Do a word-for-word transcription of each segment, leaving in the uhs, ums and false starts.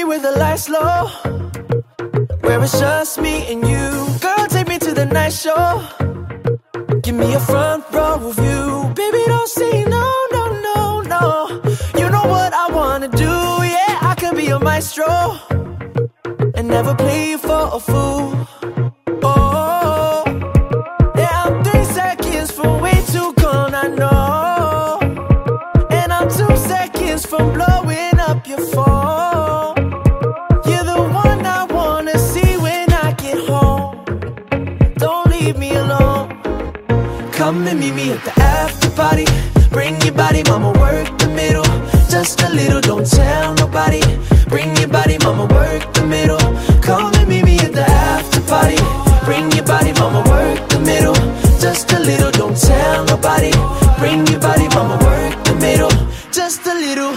where the lights low, where it's just me and you. Girl, take me to the night show. Give me a front row view. Baby, don't say no, no, no, no. You know what I wanna do, yeah. I can be your maestro and never play you for a fool. Oh, yeah, I'm three seconds from way too gone, I know. And I'm two seconds from blowing up your phone. You're the one I wanna see when I get home. Don't leave me alone. Come and meet me at the after party. Bring your body, mama, work the middle. Just a little, don't tell nobody. Bring your body, mama, work the middle. Come and meet me at the after party. Bring your body, mama, work the middle. Just a little, don't tell nobody. Bring your body, mama, work the middle. Just a little.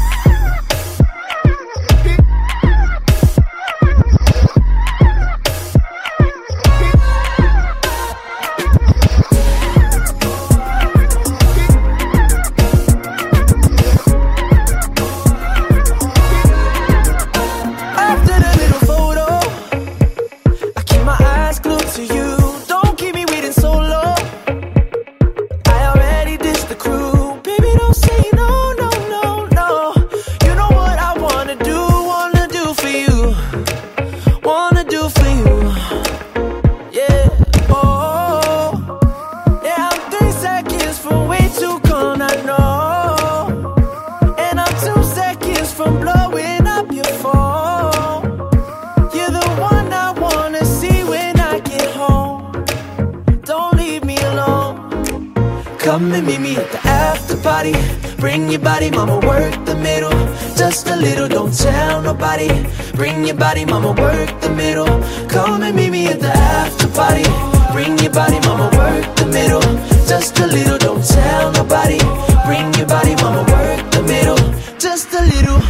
Come and meet me at the after party. Bring your body, mama, work the middle. Just a little, don't tell nobody. Bring your body, mama, work the middle. Come and meet me at the after party. Bring your body, mama, work the middle. Just a little, don't tell nobody. Bring your body, mama, work the middle. Just a little.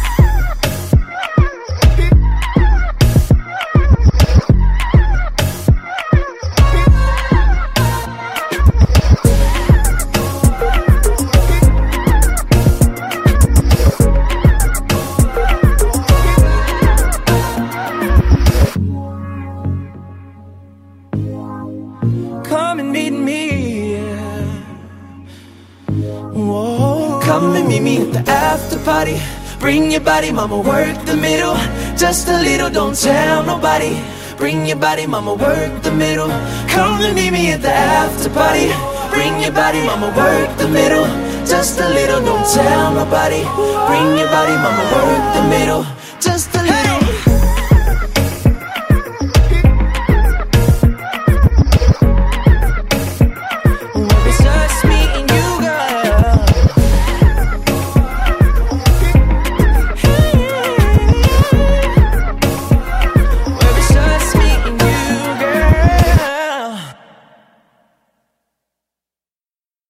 Come and meet me, yeah. Whoa. Come and meet me at the after party. Bring your body, mama, work the middle. Just a little, don't tell nobody. Bring your body, mama, work the middle. Come and meet me at the after party. Bring your body, mama, work the middle. Just a little, don't tell nobody. Bring your body, mama, work the middle. Just a little.